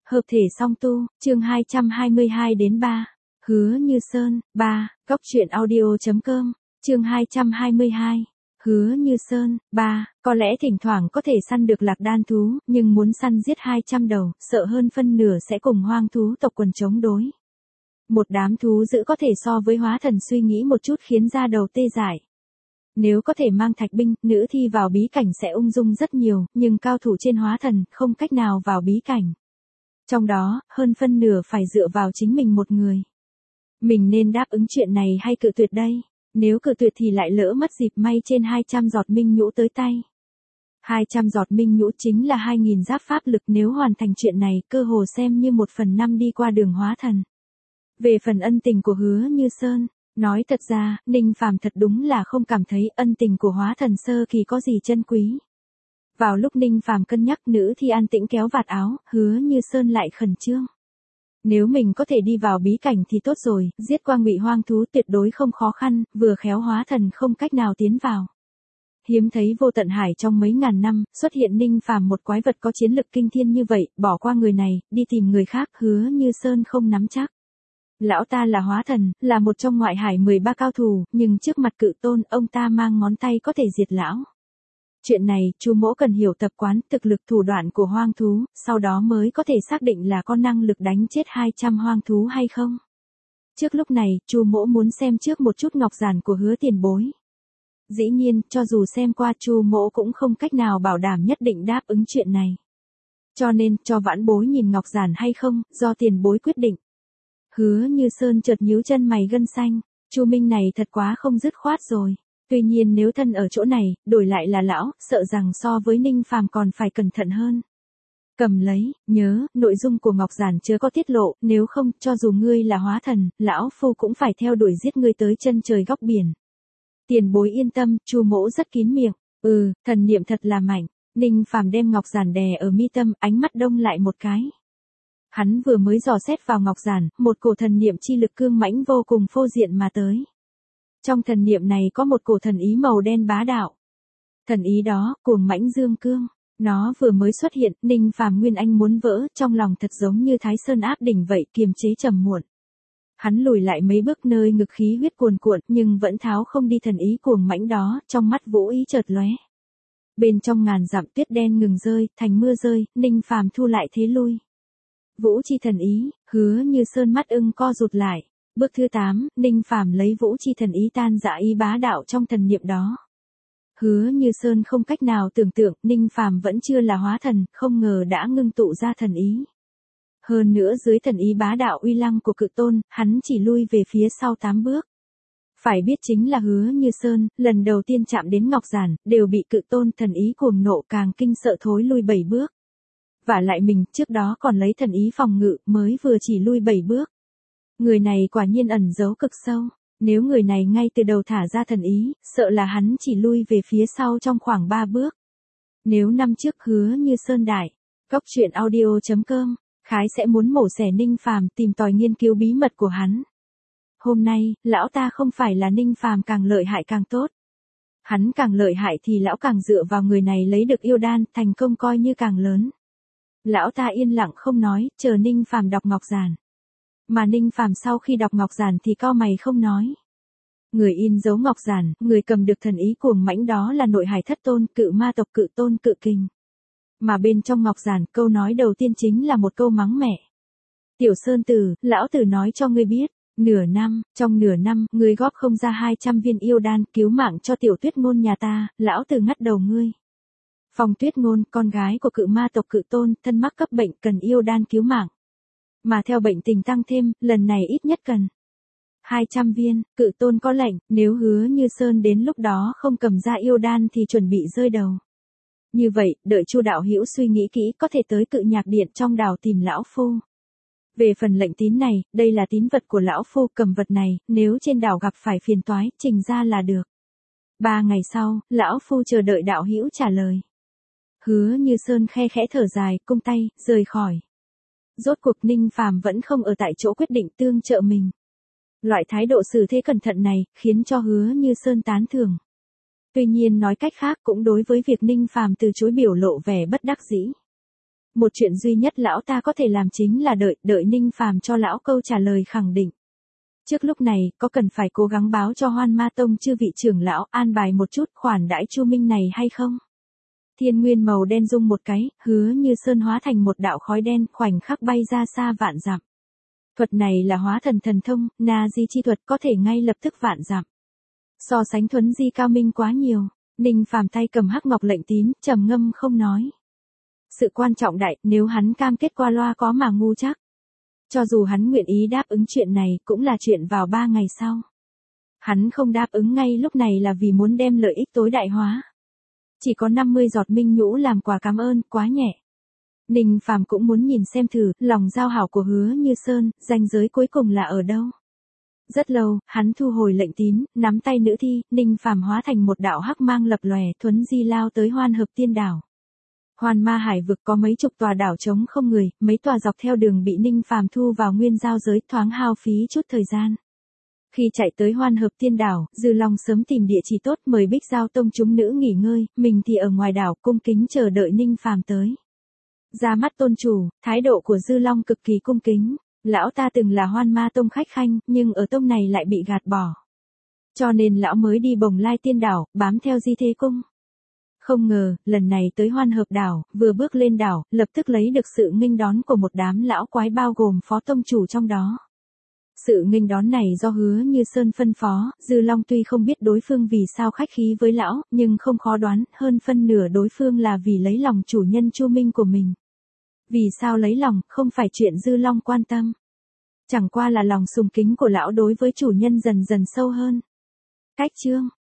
Hợp thể song tu, chương 222 đến 3. Hứa Như Sơn, 3, Góc truyện audio.com, chương 222. Hứa Như Sơn, 3, có lẽ thỉnh thoảng có thể săn được lạc đan thú, nhưng muốn săn giết 200 đầu, sợ hơn phân nửa sẽ cùng hoang thú tộc quần chống đối. Một đám thú dữ có thể so với hóa thần suy nghĩ một chút khiến da đầu tê dại. Nếu có thể mang thạch binh, nữ thi vào bí cảnh sẽ ung dung rất nhiều, nhưng cao thủ trên hóa thần không cách nào vào bí cảnh. Trong đó, hơn phân nửa phải dựa vào chính mình một người. Mình nên đáp ứng chuyện này hay cự tuyệt đây? Nếu cự tuyệt thì lại lỡ mất dịp may trên 200 giọt minh nhũ tới tay. 200 giọt minh nhũ chính là 2.000 giáp pháp lực, nếu hoàn thành chuyện này cơ hồ xem như 1/5 đi qua đường hóa thần. Về phần ân tình của Hứa Như Sơn, nói thật ra, Ninh Phàm thật đúng là không cảm thấy ân tình của hóa thần sơ kỳ có gì chân quý. Vào lúc Ninh Phàm cân nhắc, nữ thi an tĩnh kéo vạt áo, Hứa Như Sơn lại khẩn trương. Nếu mình có thể đi vào bí cảnh thì tốt rồi, giết qua ngụy hoang thú tuyệt đối không khó khăn, vừa khéo hóa thần không cách nào tiến vào. Hiếm thấy vô tận hải trong mấy ngàn năm, xuất hiện Ninh Phàm một quái vật có chiến lực kinh thiên như vậy, bỏ qua người này, đi tìm người khác, Hứa Như Sơn không nắm chắc. Lão ta là hóa thần, là một trong ngoại hải 13 cao thủ, nhưng trước mặt cự tôn, ông ta mang ngón tay có thể diệt lão. Chuyện này, Chu Mỗ cần hiểu tập quán, thực lực thủ đoạn của hoang thú, sau đó mới có thể xác định là có năng lực đánh chết 200 hoang thú hay không. Trước lúc này, Chu Mỗ muốn xem trước một chút ngọc giản của Hứa tiền bối. Dĩ nhiên, cho dù xem qua, Chu Mỗ cũng không cách nào bảo đảm nhất định đáp ứng chuyện này. Cho nên, cho vãn bối nhìn ngọc giản hay không, do tiền bối quyết định. Hứa Như Sơn chợt nhíu chân mày gân xanh, Chu Minh này thật quá không dứt khoát rồi. Tuy nhiên nếu thân ở chỗ này, đổi lại là lão, sợ rằng so với Ninh Phàm còn phải cẩn thận hơn. Cầm lấy, nhớ, nội dung của ngọc giản chớ có tiết lộ, nếu không, cho dù ngươi là hóa thần, lão phu cũng phải theo đuổi giết ngươi tới chân trời góc biển. Tiền bối yên tâm, Chu Mỗ rất kín miệng. Thần niệm thật là mạnh. Ninh Phàm đem ngọc giản đè ở mi tâm, ánh mắt đông lại một cái. Hắn vừa mới dò xét vào ngọc giản, một cổ thần niệm chi lực cương mãnh vô cùng phô diện mà tới. Trong thần niệm này có một cổ thần ý màu đen bá đạo. Thần ý đó, cuồng mãnh dương cương. Nó vừa mới xuất hiện, Ninh Phàm nguyên anh muốn vỡ, trong lòng thật giống như Thái Sơn áp đỉnh vậy, kiềm chế trầm muộn. Hắn lùi lại mấy bước, nơi ngực khí huyết cuồn cuộn, nhưng vẫn tháo không đi thần ý cuồng mãnh đó, trong mắt vũ ý chợt lóe. Bên trong ngàn dặm tuyết đen ngừng rơi, thành mưa rơi, Ninh Phàm thu lại thế lui. Vũ chi thần ý, Hứa Như Sơn mắt ưng co rụt lại. Bước thứ 8, Ninh Phàm lấy vũ chi thần ý tan dã ý bá đạo trong thần niệm đó. Hứa Như Sơn không cách nào tưởng tượng, Ninh Phàm vẫn chưa là hóa thần, không ngờ đã ngưng tụ ra thần ý. Hơn nữa dưới thần ý bá đạo uy lăng của cự tôn, hắn chỉ lui về phía sau 8 bước. Phải biết chính là Hứa Như Sơn, lần đầu tiên chạm đến ngọc giản, đều bị cự tôn thần ý cuồng nộ càng kinh sợ thối lui 7 bước. Vả lại mình, trước đó còn lấy thần ý phòng ngự, mới vừa chỉ lui 7 bước. Người này quả nhiên ẩn giấu cực sâu, nếu người này ngay từ đầu thả ra thần ý, sợ là hắn chỉ lui về phía sau trong khoảng 3 bước. Nếu năm trước Hứa Như Sơn đại, Góc truyện audio.com, Khái sẽ muốn mổ xẻ Ninh Phàm, tìm tòi nghiên cứu bí mật của hắn. Hôm nay, lão ta không phải là Ninh Phàm càng lợi hại càng tốt. Hắn càng lợi hại thì lão càng dựa vào người này lấy được yêu đan, thành công coi như càng lớn. Lão ta yên lặng không nói, chờ Ninh Phàm đọc ngọc giản. Mà Ninh Phàm sau khi đọc ngọc giản thì cau mày không nói. Người in dấu ngọc giản, người cầm được thần ý cuồng mãnh đó là nội hải thất tôn, cự ma tộc cự tôn cự kình. Mà bên trong ngọc giản, câu nói đầu tiên chính là một câu mắng mẹ. Tiểu Sơn Tử, lão tử nói cho ngươi biết, trong nửa năm, ngươi góp không ra 200 viên yêu đan, cứu mạng cho Tiểu Tuyết Ngôn nhà ta, lão tử ngắt đầu ngươi. Phong Tuyết Ngôn, con gái của cự ma tộc cự tôn, thân mắc cấp bệnh cần yêu đan cứu mạng. Mà theo bệnh tình tăng thêm, lần này ít nhất cần 200 viên, cự tôn có lệnh, nếu Hứa Như Sơn đến lúc đó không cầm ra yêu đan thì chuẩn bị rơi đầu. Như vậy, đợi Chu đạo hữu suy nghĩ kỹ có thể tới Cự Nhạc Điện trong đảo tìm lão phu. Về phần lệnh tín này, đây là tín vật của lão phu, cầm vật này, nếu trên đảo gặp phải phiền toái, trình ra là được. 3 ngày sau, lão phu chờ đợi đạo hữu trả lời. Hứa Như Sơn khe khẽ thở dài, cung tay, rời khỏi. Rốt cuộc Ninh Phàm vẫn không ở tại chỗ quyết định tương trợ mình. Loại thái độ xử thế cẩn thận này, khiến cho Hứa Như Sơn tán thưởng. Tuy nhiên nói cách khác cũng đối với việc Ninh Phàm từ chối biểu lộ vẻ bất đắc dĩ. một chuyện duy nhất lão ta có thể làm chính là đợi Ninh Phàm cho lão câu trả lời khẳng định. Trước lúc này, có cần phải cố gắng báo cho Hoan Ma Tông chư vị trưởng lão an bài một chút khoản đãi Chu Minh này hay không? Thiên nguyên màu đen rung một cái, Hứa Như Sơn hóa thành một đạo khói đen, khoảnh khắc bay ra xa vạn dặm. Thuật này là hóa thần thần thông, na di chi thuật có thể ngay lập tức vạn dặm. So sánh thuấn di cao minh quá nhiều, Ninh Phàm tay cầm hắc ngọc lệnh tín, trầm ngâm không nói. Sự quan trọng đại, nếu hắn cam kết qua loa có mà ngu chắc. Cho dù hắn nguyện ý đáp ứng chuyện này, cũng là chuyện vào 3 ngày sau. Hắn không đáp ứng ngay lúc này là vì muốn đem lợi ích tối đại hóa. Chỉ có 50 giọt minh nhũ làm quà cảm ơn, quá nhẹ. Ninh Phàm cũng muốn nhìn xem thử, lòng giao hảo của Hứa Như Sơn, ranh giới cuối cùng là ở đâu. Rất lâu, hắn thu hồi lệnh tín, nắm tay nữ thi, Ninh Phàm hóa thành một đạo hắc mang lập lòe, thuấn di lao tới Hoan Hợp Tiên Đảo. Hoan Ma Hải vực có mấy chục tòa đảo trống không người, mấy tòa dọc theo đường bị Ninh Phàm thu vào nguyên giao giới, thoáng hao phí chút thời gian. Khi chạy tới Hoan Hợp Tiên Đảo, Dư Long sớm tìm địa chỉ tốt, mời Bích Giao Tông chúng nữ nghỉ ngơi, mình thì ở ngoài đảo cung kính chờ đợi Ninh Phàm tới. Ra mắt tôn chủ, thái độ của Dư Long cực kỳ cung kính. Lão ta từng là Hoan Ma Tông khách khanh, nhưng ở tông này lại bị gạt bỏ. Cho nên lão mới đi Bồng Lai Tiên Đảo, bám theo Di Thế Cung. Không ngờ, lần này tới Hoan Hợp Đảo, vừa bước lên đảo, lập tức lấy được sự nghênh đón của một đám lão quái bao gồm phó tông chủ trong đó. Sự nghênh đón này do Hứa Như Sơn phân phó, Dư Long tuy không biết đối phương vì sao khách khí với lão, nhưng không khó đoán, hơn phân nửa đối phương là vì lấy lòng chủ nhân Chu Minh của mình. Vì sao lấy lòng, không phải chuyện Dư Long quan tâm. Chẳng qua là lòng sùng kính của lão đối với chủ nhân dần dần sâu hơn. Cách chương